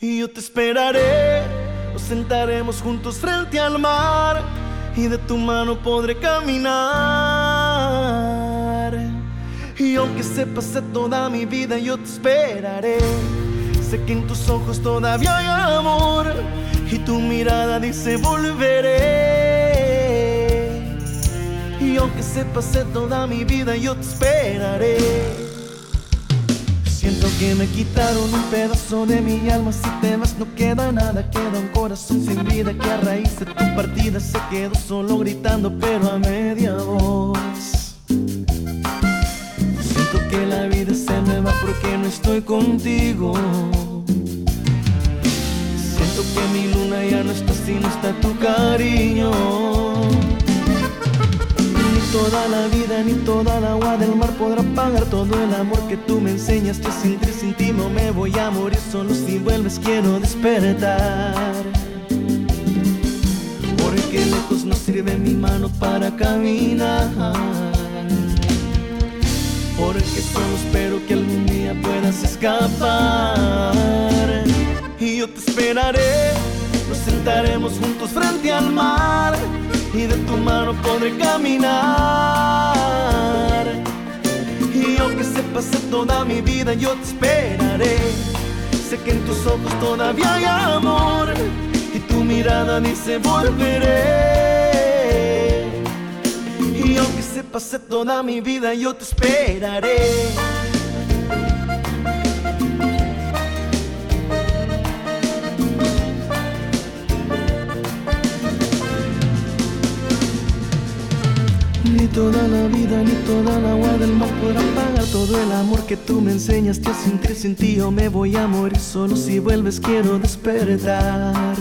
Y yo te esperaré, nos sentaremos juntos frente al mar y de tu mano podré caminar. Y aunque se pase toda mi vida, yo te esperaré. Sé que en tus ojos todavía hay amor y tu mirada dice volveré. Y aunque se pase toda mi vida, yo te esperaré. Siento que me quitaron un pedazo de mi alma. Si te vas no queda nada, queda un corazón sin vida que a raíz de tu partida se quedó solo gritando pero a media voz. Siento que la vida se me va porque no estoy contigo. Siento que mi luna ya no está si no está tu cariño. Ni toda la vida ni toda el agua del mar podrá pagar todo el amor que tú me enseñaste a sentir. Sin ti no me voy a morir, solo si vuelves quiero despertar. Porque lejos no sirve mi mano para caminar. Porque solo espero que algún día puedas escapar. Y yo te esperaré, nos sentaremos juntos frente al mar y de tu mano podré caminar. Y aunque se pase toda mi vida, yo te esperaré. Sé que en tus ojos todavía hay amor y tu mirada dice volveré. Y aunque se pase toda mi vida, yo te esperaré. Ni toda la vida ni toda el agua del mar podrá pagar todo el amor que tú me enseñaste a sentir. Sin ti yo me voy a morir, solo si vuelves quiero despertar.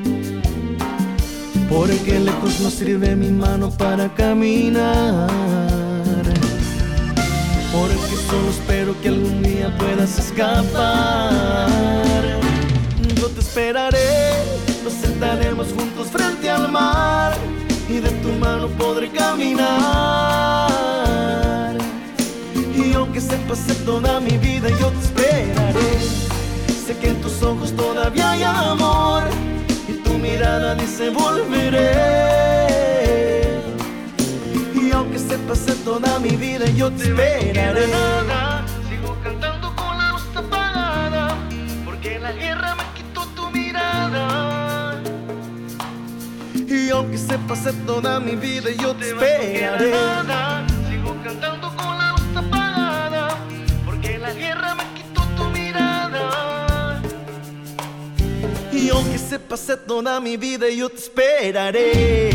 Porque lejos no sirve mi mano para caminar. Porque solo espero que algún día puedas escapar. Yo te esperaré, nos sentaremos juntos frente al mar y de tu mano podré caminar. Y aunque se pase toda mi vida, yo te esperaré. Sé que en tus ojos todavía hay amor y tu mirada dice volveré. Y aunque se pase toda mi vida, yo te esperaré. Sigo cantando con la luz apagada, porque la guerra me quitó tu mirada. Y aunque se pase toda mi vida, yo te esperaré. Sigo cantando con la luz apagada, porque la guerra me quitó tu mirada. Y aunque se pase toda mi vida, yo te esperaré.